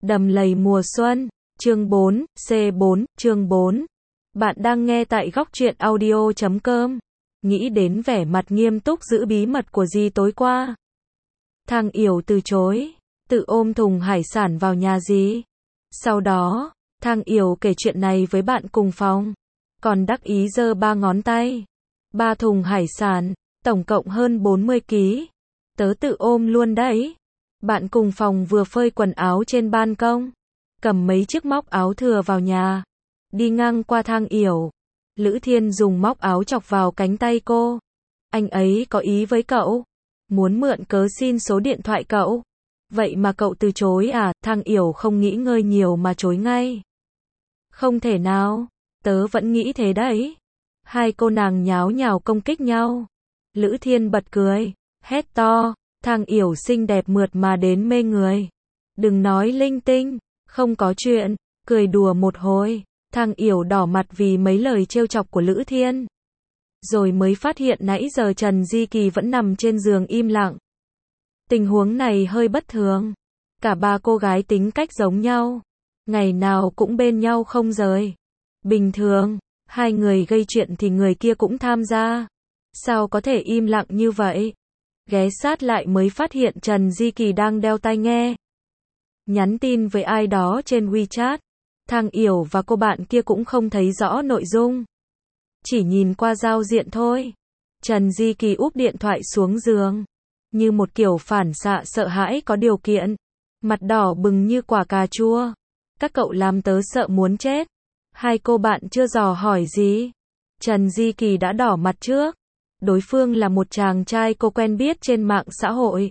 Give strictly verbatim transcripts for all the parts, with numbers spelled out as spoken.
Đầm lầy mùa xuân, chương bốn, C bốn, chương bốn. Bạn đang nghe tại góc truyện audio chấm com. Nghĩ đến vẻ mặt nghiêm túc giữ bí mật của Di tối qua. Thang Yểu từ chối, tự ôm thùng hải sản vào nhà Di. Sau đó, Thang Yểu kể chuyện này với bạn cùng phòng. Còn đắc ý giơ ba ngón tay. Ba thùng hải sản, tổng cộng hơn bốn mươi ki lô gam. Tớ tự ôm luôn đấy. Bạn cùng phòng vừa phơi quần áo trên ban công, cầm mấy chiếc móc áo thừa vào nhà. Đi ngang qua Thang Yểu, Lữ Thiên dùng móc áo chọc vào cánh tay cô. Anh ấy có ý với cậu, muốn mượn cớ xin số điện thoại cậu. Vậy mà cậu từ chối à? Thang Yểu không nghĩ ngơi nhiều mà chối ngay. Không thể nào, tớ vẫn nghĩ thế đấy. Hai cô nàng nháo nhào công kích nhau. Lữ Thiên bật cười, hét to, Thang Yểu xinh đẹp mượt mà đến mê người. Đừng nói linh tinh, không có chuyện. Cười đùa một hồi, Thang Yểu đỏ mặt vì mấy lời trêu chọc của Lữ Thiên. Rồi mới phát hiện nãy giờ Trần Di Kỳ vẫn nằm trên giường im lặng. Tình huống này hơi bất thường. Cả ba cô gái tính cách giống nhau, ngày nào cũng bên nhau không rời. Bình thường, hai người gây chuyện thì người kia cũng tham gia. Sao có thể im lặng như vậy? Ghé sát lại mới phát hiện Trần Di Kỳ đang đeo tai nghe. Nhắn tin với ai đó trên WeChat. Thang Yểu và cô bạn kia cũng không thấy rõ nội dung. Chỉ nhìn qua giao diện thôi. Trần Di Kỳ úp điện thoại xuống giường. Như một kiểu phản xạ sợ hãi có điều kiện. Mặt đỏ bừng như quả cà chua. Các cậu làm tớ sợ muốn chết. Hai cô bạn chưa dò hỏi gì. Trần Di Kỳ đã đỏ mặt trước. Đối phương là một chàng trai cô quen biết trên mạng xã hội.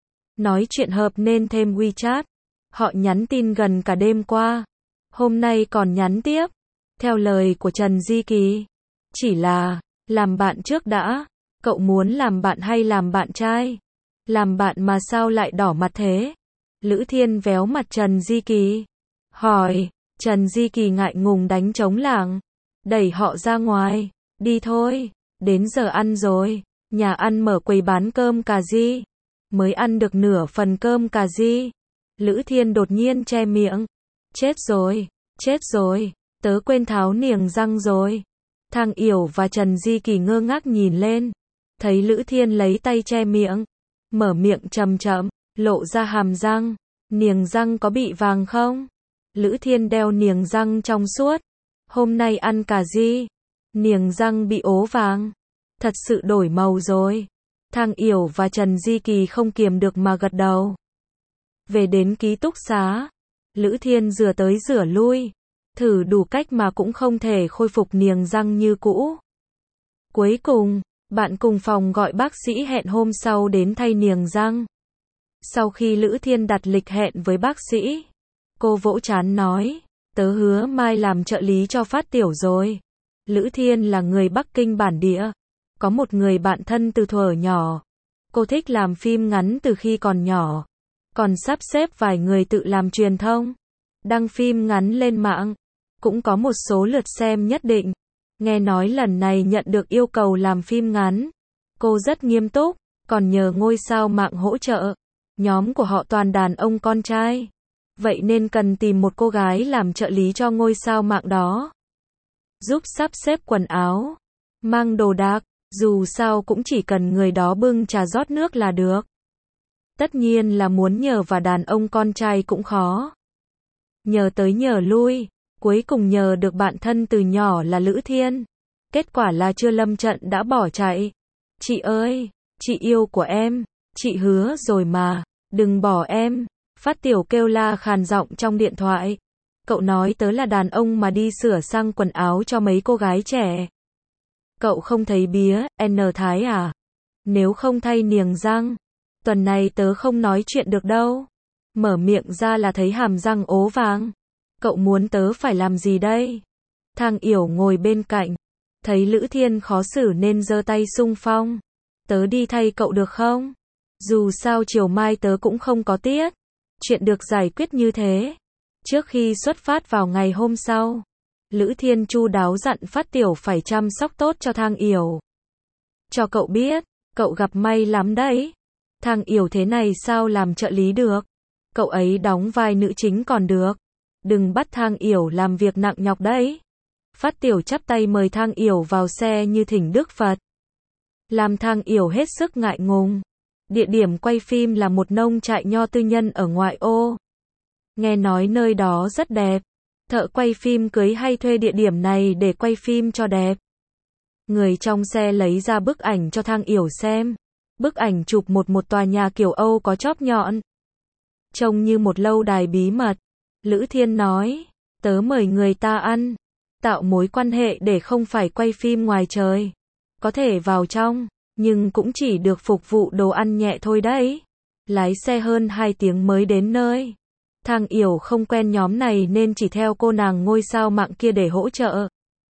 Nói chuyện hợp nên thêm WeChat. Họ nhắn tin gần cả đêm qua. Hôm nay còn nhắn tiếp. Theo lời của Trần Di Kỳ, chỉ là, làm bạn trước đã. Cậu muốn làm bạn hay làm bạn trai? Làm bạn mà sao lại đỏ mặt thế? Lữ Thiên véo mặt Trần Di Kỳ. Hỏi, Trần Di Kỳ ngại ngùng đánh trống lảng. Đẩy họ ra ngoài. Đi thôi, đến giờ ăn rồi. Nhà ăn mở quầy bán cơm cà ri. Mới ăn được nửa phần cơm cà ri. Lữ Thiên đột nhiên che miệng. Chết rồi, chết rồi, tớ quên tháo niềng răng rồi. Thang Yểu và Trần Di Kỳ ngơ ngác nhìn lên. Thấy Lữ Thiên lấy tay che miệng. Mở miệng chậm chậm, lộ ra hàm răng. Niềng răng có bị vàng không? Lữ Thiên đeo niềng răng trong suốt. Hôm nay ăn cà ri. Niềng răng bị ố vàng. Thật sự đổi màu rồi. Thang Yểu và Trần Di Kỳ không kiềm được mà gật đầu. Về đến ký túc xá. Lữ Thiên rửa tới rửa lui. Thử đủ cách mà cũng không thể khôi phục niềng răng như cũ. Cuối cùng, bạn cùng phòng gọi bác sĩ hẹn hôm sau đến thay niềng răng. Sau khi Lữ Thiên đặt lịch hẹn với bác sĩ, cô vỗ trán nói, tớ hứa mai làm trợ lý cho Phát Tiểu rồi. Lữ Thiên là người Bắc Kinh bản địa. Có một người bạn thân từ thuở nhỏ. Cô thích làm phim ngắn từ khi còn nhỏ. Còn sắp xếp vài người tự làm truyền thông. Đăng phim ngắn lên mạng. Cũng có một số lượt xem nhất định. Nghe nói lần này nhận được yêu cầu làm phim ngắn. Cô rất nghiêm túc, còn nhờ ngôi sao mạng hỗ trợ. Nhóm của họ toàn đàn ông con trai. Vậy nên cần tìm một cô gái làm trợ lý cho ngôi sao mạng đó. Giúp sắp xếp quần áo, mang đồ đạc, dù sao cũng chỉ cần người đó bưng trà rót nước là được. Tất nhiên là muốn nhờ và đàn ông con trai cũng khó. Nhờ tới nhờ lui, cuối cùng nhờ được bạn thân từ nhỏ là Lữ Thiên. Kết quả là chưa lâm trận đã bỏ chạy. Chị ơi, chị yêu của em, chị hứa rồi mà, đừng bỏ em. Phát Tiểu kêu la khàn giọng trong điện thoại. Cậu nói tớ là đàn ông mà đi sửa sang quần áo cho mấy cô gái trẻ. Cậu không thấy bía, N Thái à? Nếu không thay niềng răng, tuần này tớ không nói chuyện được đâu. Mở miệng ra là thấy hàm răng ố vàng. Cậu muốn tớ phải làm gì đây? Thang Yểu ngồi bên cạnh. Thấy Lữ Thiên khó xử nên giơ tay xung phong. Tớ đi thay cậu được không? Dù sao chiều mai tớ cũng không có tiết. Chuyện được giải quyết như thế. Trước khi xuất phát vào ngày hôm sau, Lữ Thiên chu đáo dặn Phát Tiểu phải chăm sóc tốt cho Thang Yểu. Cho cậu biết, cậu gặp may lắm đấy. Thang Yểu thế này sao làm trợ lý được? Cậu ấy đóng vai nữ chính còn được. Đừng bắt Thang Yểu làm việc nặng nhọc đấy. Phát Tiểu chắp tay mời Thang Yểu vào xe như thỉnh Đức Phật. Làm Thang Yểu hết sức ngại ngùng. Địa điểm quay phim là một nông trại nho tư nhân ở ngoại ô. Nghe nói nơi đó rất đẹp. Thợ quay phim cưới hay thuê địa điểm này để quay phim cho đẹp. Người trong xe lấy ra bức ảnh cho Thang Yểu xem. Bức ảnh chụp một một tòa nhà kiểu Âu có chóp nhọn. Trông như một lâu đài bí mật. Lữ Thiên nói, tớ mời người ta ăn. Tạo mối quan hệ để không phải quay phim ngoài trời. Có thể vào trong, nhưng cũng chỉ được phục vụ đồ ăn nhẹ thôi đấy. Lái xe hơn hai tiếng mới đến nơi. Thang Yểu không quen nhóm này nên chỉ theo cô nàng ngôi sao mạng kia để hỗ trợ.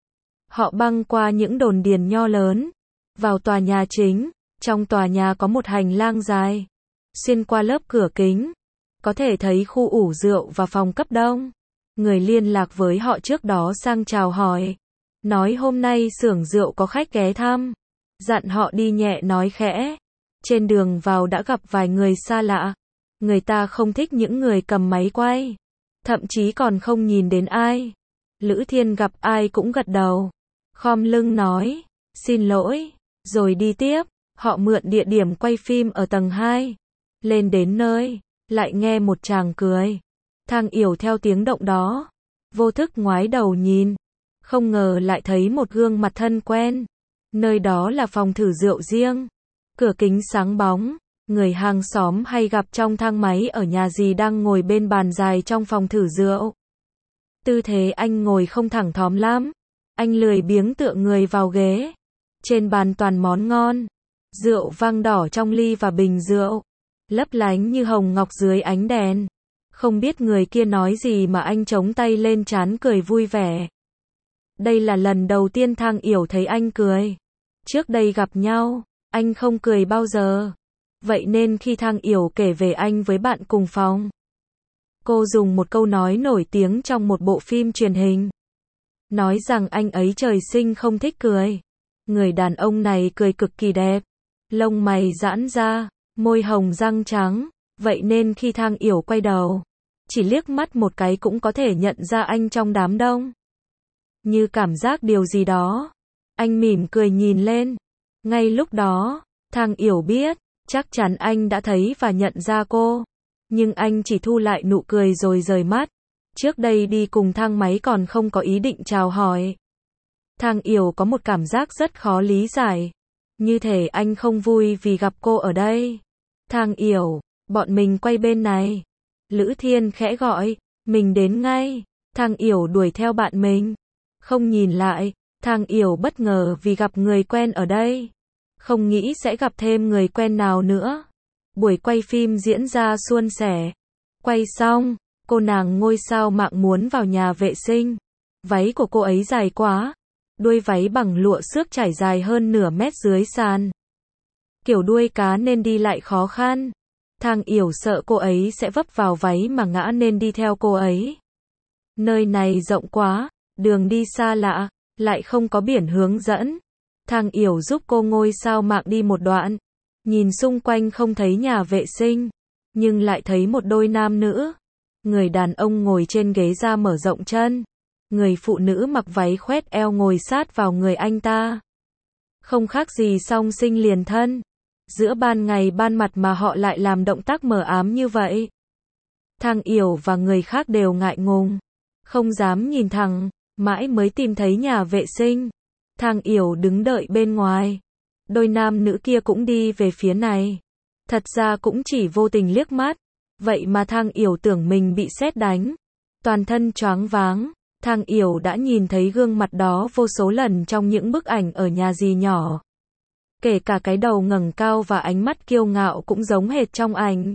Họ băng qua những đồn điền nho lớn. Vào tòa nhà chính. Trong tòa nhà có một hành lang dài. Xuyên qua lớp cửa kính. Có thể thấy khu ủ rượu và phòng cấp đông. Người liên lạc với họ trước đó sang chào hỏi. Nói hôm nay xưởng rượu có khách ghé thăm. Dặn họ đi nhẹ nói khẽ. Trên đường vào đã gặp vài người xa lạ. Người ta không thích những người cầm máy quay. Thậm chí còn không nhìn đến ai. Lữ Thiên gặp ai cũng gật đầu. Khom lưng nói. Xin lỗi. Rồi đi tiếp. Họ mượn địa điểm quay phim ở tầng hai. Lên đến nơi. Lại nghe một chàng cười. Thang Yểu theo tiếng động đó. Vô thức ngoái đầu nhìn. Không ngờ lại thấy một gương mặt thân quen. Nơi đó là phòng thử rượu riêng. Cửa kính sáng bóng. Người hàng xóm hay gặp trong thang máy ở nhà dì đang ngồi bên bàn dài trong phòng thử rượu. Tư thế anh ngồi không thẳng thóm lắm. Anh lười biếng tựa người vào ghế. Trên bàn toàn món ngon. Rượu vang đỏ trong ly và bình rượu. Lấp lánh như hồng ngọc dưới ánh đèn. Không biết người kia nói gì mà anh chống tay lên trán cười vui vẻ. Đây là lần đầu tiên Thang Yểu thấy anh cười. Trước đây gặp nhau, anh không cười bao giờ. Vậy nên khi Thang Yểu kể về anh với bạn cùng phòng, cô dùng một câu nói nổi tiếng trong một bộ phim truyền hình. Nói rằng anh ấy trời sinh không thích cười. Người đàn ông này cười cực kỳ đẹp. Lông mày giãn ra, môi hồng răng trắng. Vậy nên khi Thang Yểu quay đầu, chỉ liếc mắt một cái cũng có thể nhận ra anh trong đám đông. Như cảm giác điều gì đó. Anh mỉm cười nhìn lên. Ngay lúc đó, Thang Yểu biết, chắc chắn anh đã thấy và nhận ra cô. Nhưng anh chỉ thu lại nụ cười rồi rời mắt. Trước đây đi cùng thang máy còn không có ý định chào hỏi. Thang Yểu có một cảm giác rất khó lý giải. Như thể anh không vui vì gặp cô ở đây. Thang Yểu, bọn mình quay bên này. Lữ Thiên khẽ gọi, mình đến ngay. Thang Yểu đuổi theo bạn mình. Không nhìn lại, Thang Yểu bất ngờ vì gặp người quen ở đây. Không nghĩ sẽ gặp thêm người quen nào nữa. Buổi quay phim diễn ra suôn sẻ. Quay xong, cô nàng ngôi sao mạng muốn vào nhà vệ sinh. Váy của cô ấy dài quá. Đuôi váy bằng lụa xước trải dài hơn nửa mét dưới sàn. Kiểu đuôi cá nên đi lại khó khăn. Thang Yểu sợ cô ấy sẽ vấp vào váy mà ngã nên đi theo cô ấy. Nơi này rộng quá, đường đi xa lạ, lại không có biển hướng dẫn. Thang Yểu giúp cô ngôi sao mạng đi một đoạn. Nhìn xung quanh không thấy nhà vệ sinh, nhưng lại thấy một đôi nam nữ. Người đàn ông ngồi trên ghế da mở rộng chân. Người phụ nữ mặc váy khoét eo ngồi sát vào người anh ta. Không khác gì song sinh liền thân. Giữa ban ngày ban mặt mà họ lại làm động tác mờ ám như vậy. Thang Yểu và người khác đều ngại ngùng. Không dám nhìn thẳng, mãi mới tìm thấy nhà vệ sinh. Thang Yểu đứng đợi bên ngoài. Đôi nam nữ kia cũng đi về phía này. Thật ra cũng chỉ vô tình liếc mắt. Vậy mà Thang Yểu tưởng mình bị sét đánh. Toàn thân choáng váng. Thang Yểu đã nhìn thấy gương mặt đó vô số lần trong những bức ảnh ở nhà dì nhỏ. Kể cả cái đầu ngẩng cao và ánh mắt kiêu ngạo cũng giống hệt trong ảnh.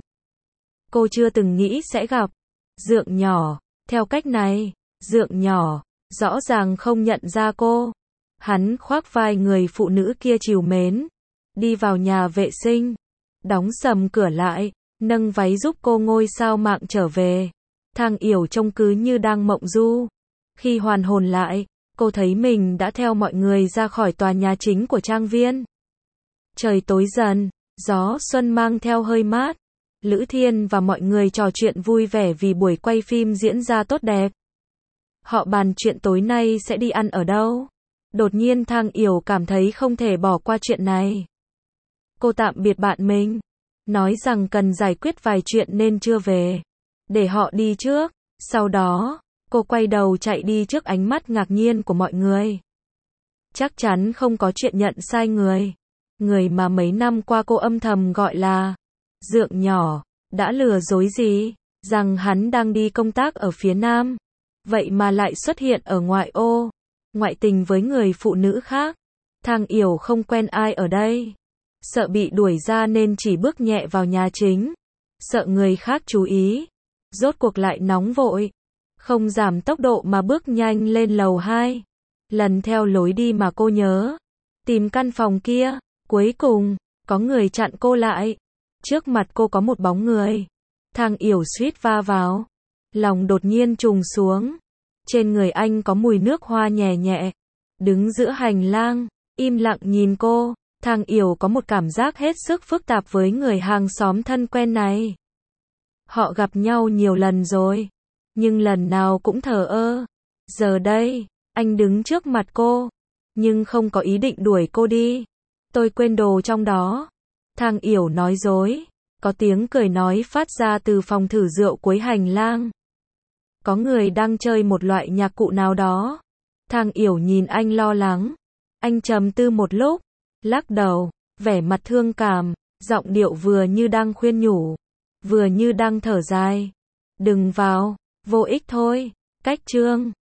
Cô chưa từng nghĩ sẽ gặp Dượng nhỏ. Theo cách này, Dượng nhỏ rõ ràng không nhận ra cô. Hắn khoác vai người phụ nữ kia trìu mến. Đi vào nhà vệ sinh. Đóng sầm cửa lại. Nâng váy giúp cô ngôi sao mạng trở về. Thang Yểu trông cứ như đang mộng du. Khi hoàn hồn lại, cô thấy mình đã theo mọi người ra khỏi tòa nhà chính của trang viên. Trời tối dần, gió xuân mang theo hơi mát. Lữ Thiên và mọi người trò chuyện vui vẻ vì buổi quay phim diễn ra tốt đẹp. Họ bàn chuyện tối nay sẽ đi ăn ở đâu. Đột nhiên Thang Yểu cảm thấy không thể bỏ qua chuyện này. Cô tạm biệt bạn mình, nói rằng cần giải quyết vài chuyện nên chưa về, để họ đi trước. Sau đó, cô quay đầu chạy đi trước ánh mắt ngạc nhiên của mọi người. Chắc chắn không có chuyện nhận sai người. Người mà mấy năm qua cô âm thầm gọi là Dượng nhỏ, đã lừa dối gì, rằng hắn đang đi công tác ở phía Nam. Vậy mà lại xuất hiện ở ngoại ô, ngoại tình với người phụ nữ khác. Thang Yểu không quen ai ở đây. Sợ bị đuổi ra nên chỉ bước nhẹ vào nhà chính. Sợ người khác chú ý. Rốt cuộc lại nóng vội. Không giảm tốc độ mà bước nhanh lên lầu hai. Lần theo lối đi mà cô nhớ. Tìm căn phòng kia. Cuối cùng, có người chặn cô lại. Trước mặt cô có một bóng người. Thang Yểu suýt va vào. Lòng đột nhiên trùng xuống. Trên người anh có mùi nước hoa nhẹ nhẹ. Đứng giữa hành lang, im lặng nhìn cô. Thang Yểu có một cảm giác hết sức phức tạp với người hàng xóm thân quen này. Họ gặp nhau nhiều lần rồi, nhưng lần nào cũng thờ ơ. Giờ đây, anh đứng trước mặt cô, nhưng không có ý định đuổi cô đi. Tôi quên đồ trong đó. Thang Yểu nói dối. Có tiếng cười nói phát ra từ phòng thử rượu cuối hành lang. Có người đang chơi một loại nhạc cụ nào đó. Thang Yểu nhìn anh lo lắng. Anh trầm tư một lúc, lắc đầu, vẻ mặt thương cảm, giọng điệu vừa như đang khuyên nhủ, vừa như đang thở dài. Đừng vào, vô ích thôi. Cách chương